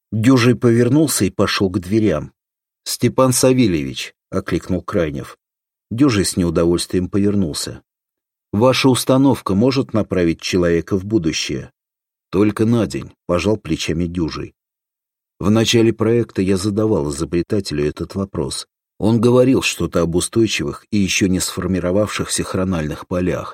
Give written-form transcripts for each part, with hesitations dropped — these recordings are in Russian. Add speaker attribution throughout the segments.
Speaker 1: Дюжий повернулся и пошел к дверям. «Степан Савельевич!» — окликнул Крайнев. Дюжий с неудовольствием повернулся. «Ваша установка может направить человека в будущее?» «Только на день», — пожал плечами Дюжий. В начале проекта я задавал изобретателю этот вопрос. Он говорил что-то об устойчивых и еще не сформировавшихся хрональных полях.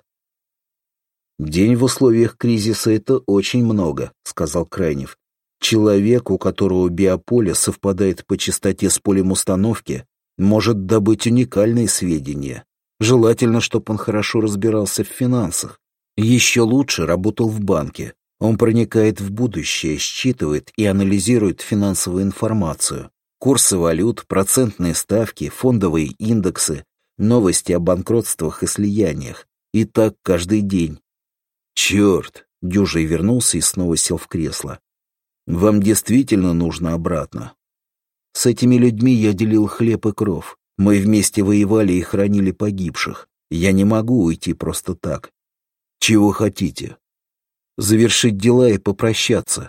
Speaker 1: «День в условиях кризиса — это очень много», — сказал Крайнев. «Человек, у которого биополе совпадает по частоте с полем установки, может добыть уникальные сведения. Желательно, чтобы он хорошо разбирался в финансах. Еще лучше работал в банке. Он проникает в будущее, считывает и анализирует финансовую информацию. Курсы валют, процентные ставки, фондовые индексы, новости о банкротствах и слияниях. И так каждый день». «Черт!» — Дюжий вернулся и снова сел в кресло. «Вам действительно нужно обратно?» «С этими людьми я делил хлеб и кров. Мы вместе воевали и хранили погибших. Я не могу уйти просто так». «Чего хотите?» «Завершить дела и попрощаться».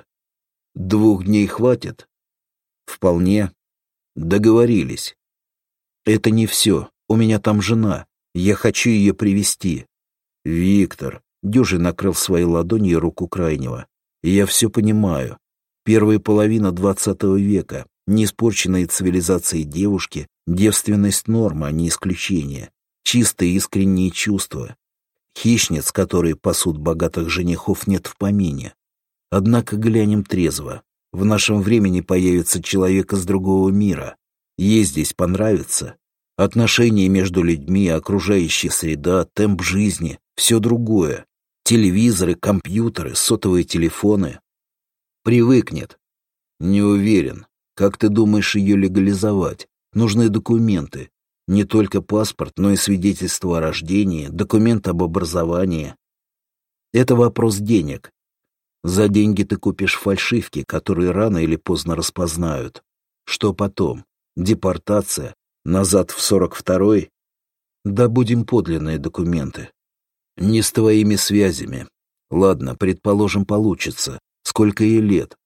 Speaker 1: «2 дней хватит?» «Вполне». «Договорились». «Это не все. У меня там жена. Я хочу ее привезти». «Виктор», — Дюжий накрыл своей ладонью руку Крайнего. «Я все понимаю. Первая половина 20 века. Неиспорченные цивилизацией девушки, девственность норма, а не исключение. Чистые искренние чувства. Хищниц, которые пасут богатых женихов, нет в помине. Однако глянем трезво. В нашем времени появится человек из другого мира. Ей здесь понравится. Отношения между людьми, окружающая среда, темп жизни — все другое. Телевизоры, компьютеры, сотовые телефоны. Привыкнет. Не уверен. Как ты думаешь ее легализовать? Нужны документы. Не только паспорт, но и свидетельство о рождении, документ об образовании. Это вопрос денег. За деньги ты купишь фальшивки, которые рано или поздно распознают. Что потом? Депортация? Назад в 42-й? Добудем подлинные документы. Не с твоими связями. Ладно, предположим, получится. Сколько ей лет?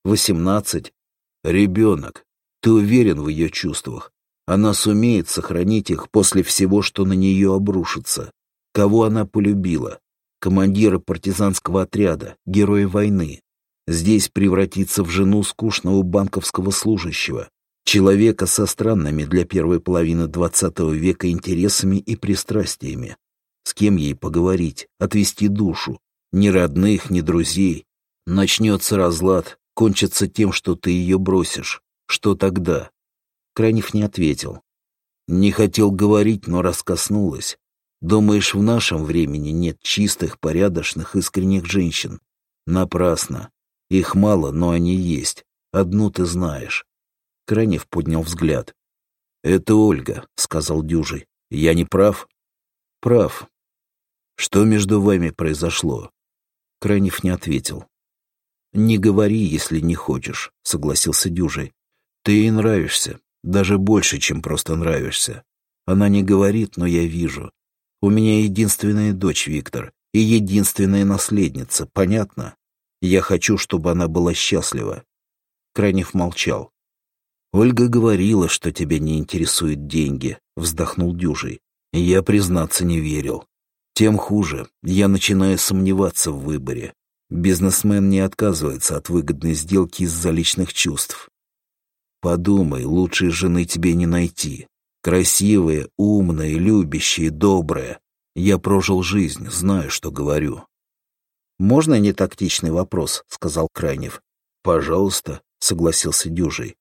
Speaker 1: 18? Ребенок. Ты уверен в ее чувствах? Она сумеет сохранить их после всего, что на нее обрушится. Кого она полюбила? Командира партизанского отряда, героя войны. Здесь превратится в жену скучного банковского служащего, человека со странными для первой половины 20 века интересами и пристрастиями. С кем ей поговорить, отвести душу? Ни родных, ни друзей. Начнется разлад, кончится тем, что ты ее бросишь. Что тогда? Крайнев не ответил. Не хотел говорить, но раз коснулась. Думаешь, в нашем времени нет чистых, порядочных, искренних женщин? Напрасно. Их мало, но они есть. Одну ты знаешь. Крайнев поднял взгляд. «Это Ольга», — сказал Дюжий. «Я не прав?» «Прав. Что между вами произошло?» Крайнев не ответил. «Не говори, если не хочешь», — согласился Дюжий. «Ты ей нравишься, даже больше, чем просто нравишься. Она не говорит, но я вижу. У меня единственная дочь, Виктор, и единственная наследница, понятно? Я хочу, чтобы она была счастлива». Крайнев молчал. «Ольга говорила, что тебя не интересуют деньги», — вздохнул Дюжий. «Я, признаться, не верил. Тем хуже, я начинаю сомневаться в выборе. Бизнесмен не отказывается от выгодной сделки из-за личных чувств. Подумай, лучшей жены тебе не найти. Красивая, умная, любящая, добрая. Я прожил жизнь, знаю, что говорю». «Можно нетактичный вопрос?» — сказал Крайнев. «Пожалуйста», — согласился Дюжий.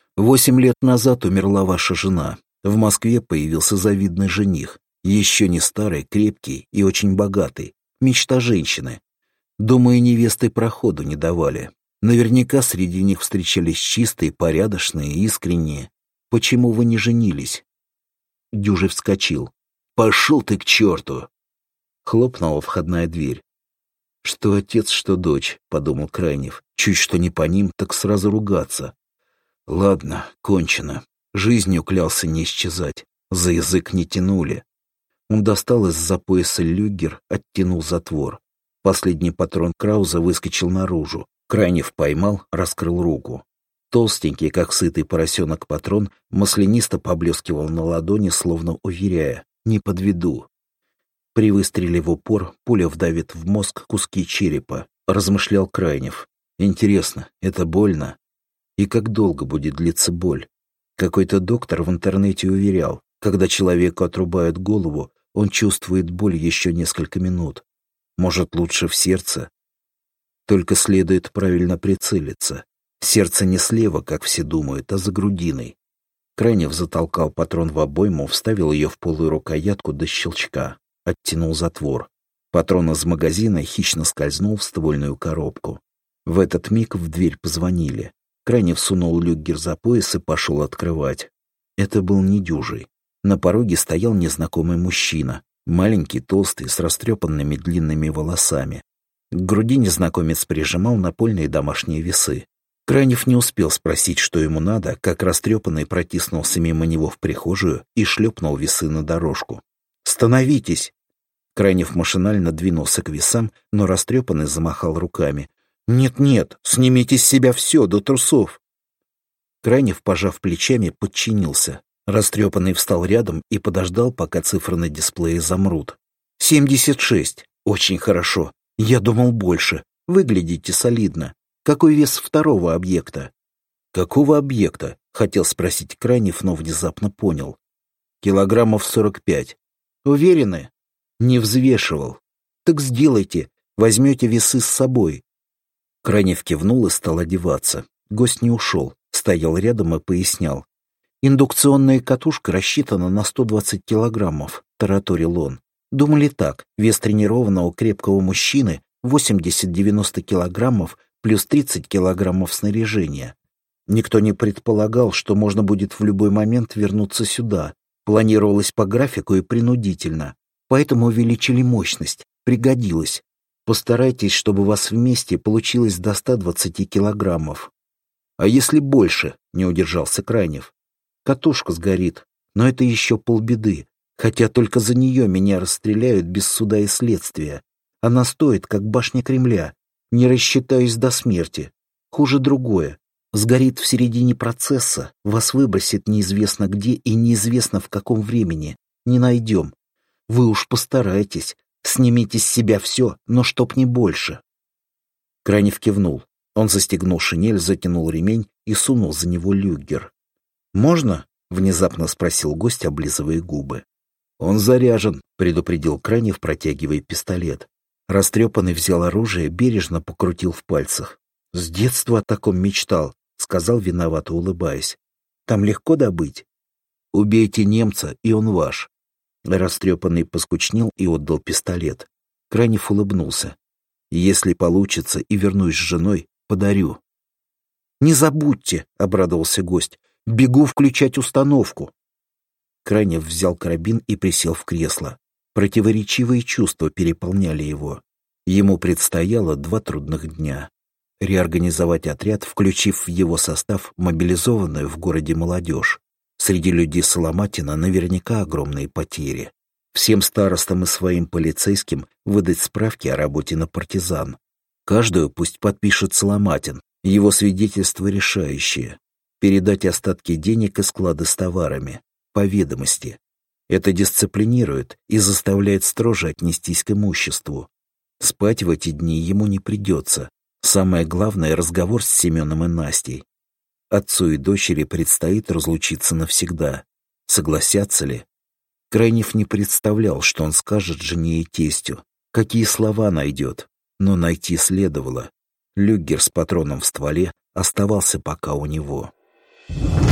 Speaker 1: 8 лет назад умерла ваша жена. В Москве появился завидный жених. Еще не старый, крепкий и очень богатый. Мечта женщины. Думаю, невесты проходу не давали. Наверняка среди них встречались чистые, порядочные, искренние. Почему вы не женились?» Дюжий вскочил. «Пошел ты к черту!» Хлопнула входная дверь. «Что отец, что дочь», — подумал Крайнев. «Чуть что не по ним, так сразу ругаться. Ладно, кончено. Жизнью клялся не исчезать. За язык не тянули». Он достал из-за пояса люгер, оттянул затвор. Последний патрон Крауза выскочил наружу. Крайнев поймал, раскрыл руку. Толстенький, как сытый поросенок патрон, маслянисто поблескивал на ладони, словно уверяя: «Не подведу». При выстреле в упор пуля вдавит в мозг куски черепа, размышлял Крайнев. Интересно, это больно? И как долго будет длиться боль? Какой-то доктор в интернете уверял, когда человеку отрубают голову, он чувствует боль еще несколько минут. Может, лучше в сердце? Только следует правильно прицелиться. Сердце не слева, как все думают, а за грудиной. Крайнев затолкал патрон в обойму, вставил ее в полую рукоятку до щелчка, оттянул затвор. Патрон из магазина хищно скользнул в ствольную коробку. В этот миг в дверь позвонили. Крайнев сунул люггер за пояс и пошел открывать. Это был недюжий. На пороге стоял незнакомый мужчина, маленький, толстый, с растрепанными длинными волосами. К груди незнакомец прижимал напольные домашние весы. Крайнев не успел спросить, что ему надо, как растрепанный протиснулся мимо него в прихожую и шлепнул весы на дорожку. «Становитесь!» Крайнев машинально двинулся к весам, но растрепанный замахал руками. «Нет-нет, снимите с себя все, до трусов!» Крайнев, пожав плечами, подчинился. Растрепанный встал рядом и подождал, пока цифры на дисплее замрут. 76. Очень хорошо. Я думал больше. Выглядите солидно. Какой вес второго объекта? Какого объекта? Хотел спросить Крайнев, но внезапно понял. Килограммов 45. Уверены? Не взвешивал. Так сделайте. Возьмете весы с собой. Крайнев кивнул и стал одеваться. Гость не ушел. Стоял рядом и пояснял. «Индукционная катушка рассчитана на 120 килограммов», — тараторил он. «Думали так, вес тренированного крепкого мужчины 80-90 килограммов плюс 30 килограммов снаряжения. Никто не предполагал, что можно будет в любой момент вернуться сюда. Планировалось по графику и принудительно. Поэтому увеличили мощность. Пригодилось. Постарайтесь, чтобы у вас вместе получилось до 120 килограммов». «А если больше?» — не удержался Крайнев. «Катушка сгорит, но это еще полбеды, хотя только за нее меня расстреляют без суда и следствия. Она стоит, как башня Кремля, не рассчитаюсь до смерти. Хуже другое. Сгорит в середине процесса, вас выбросит неизвестно где и неизвестно в каком времени. Не найдем. Вы уж постарайтесь, снимите с себя все, но чтоб не больше». Крайнев кивнул. Он застегнул шинель, затянул ремень и сунул за него люггер. «Можно?» — внезапно спросил гость, облизывая губы. «Он заряжен», — предупредил Крайнев, протягивая пистолет. Растрепанный взял оружие, бережно покрутил в пальцах. «С детства о таком мечтал», — сказал, виновато улыбаясь. «Там легко добыть?» «Убейте немца, и он ваш». Растрепанный поскучнел и отдал пистолет. Крайнев улыбнулся. «Если получится и вернусь с женой, подарю». «Не забудьте», — обрадовался гость. «Бегу включать установку». Крайнев взял карабин и присел в кресло. Противоречивые чувства переполняли его. Ему предстояло 2 трудных дня. Реорганизовать отряд, включив в его состав мобилизованную в городе молодежь. Среди людей Соломатина наверняка огромные потери. Всем старостам и своим полицейским выдать справки о работе на партизан. Каждую пусть подпишет Соломатин, его свидетельство решающее. Передать остатки денег и склады с товарами, по ведомости. Это дисциплинирует и заставляет строже отнестись к имуществу. Спать в эти дни ему не придется. Самое главное — разговор с Семеном и Настей. Отцу и дочери предстоит разлучиться навсегда. Согласятся ли? Крайнев не представлял, что он скажет жене и тестю, какие слова найдет, но найти следовало. Люггер с патроном в стволе оставался пока у него.